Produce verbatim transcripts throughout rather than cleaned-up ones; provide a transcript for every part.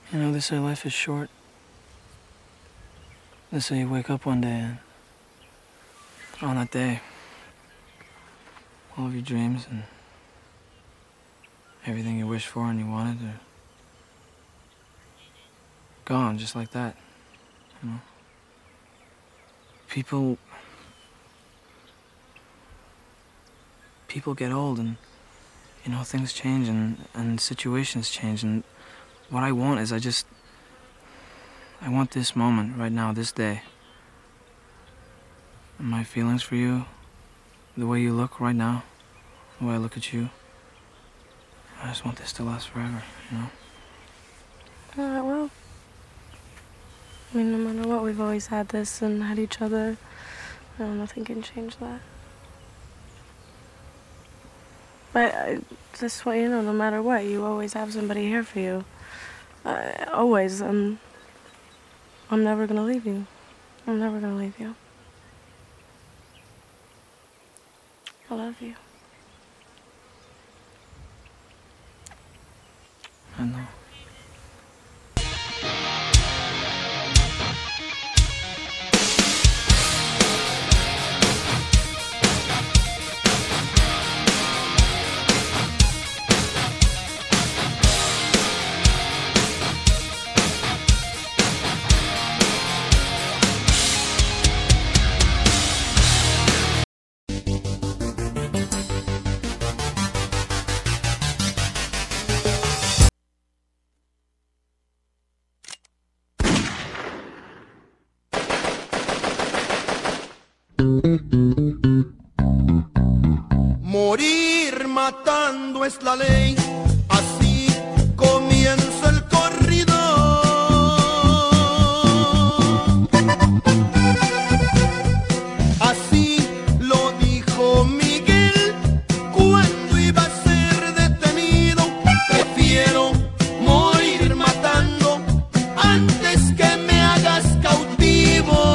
You know, they say life is short. They say you wake up one day and on that day, all of your dreams and everything you wished for and you wanted are gone just like that, you know? People... People get old and, you know, things change and, and situations change, and what I want is I just... I want this moment right now, this day. And my feelings for you, the way you look right now, the way I look at you. I just want this to last forever, you know? All right, well, I mean, no matter what, we've always had this and had each other. No, nothing can change that. But I, this way, you know, no matter what, you always have somebody here for you. Uh, always. I'm, I'm never gonna leave you. I'm never gonna leave you. I love you. I know. Morir matando es la ley, así comienza el corrido. Así lo dijo Miguel cuando iba a ser detenido. Prefiero morir matando antes que me hagas cautivo.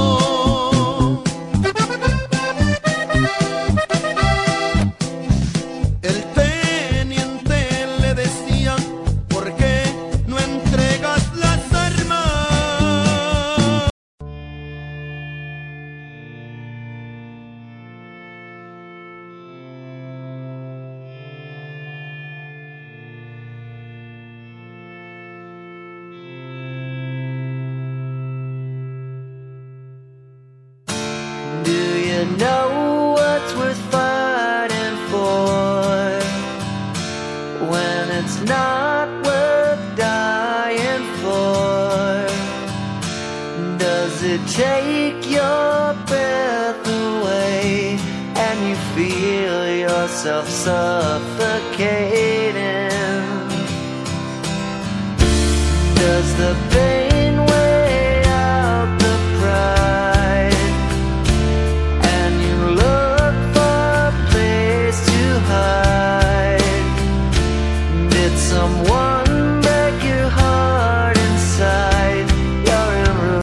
You know what's worth fighting for when it's not worth dying for? Does it take your breath away and you feel yourself suffocating? Does the pain